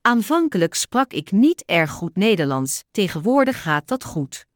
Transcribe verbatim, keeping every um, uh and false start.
Aanvankelijk sprak ik niet erg goed Nederlands, tegenwoordig gaat dat goed.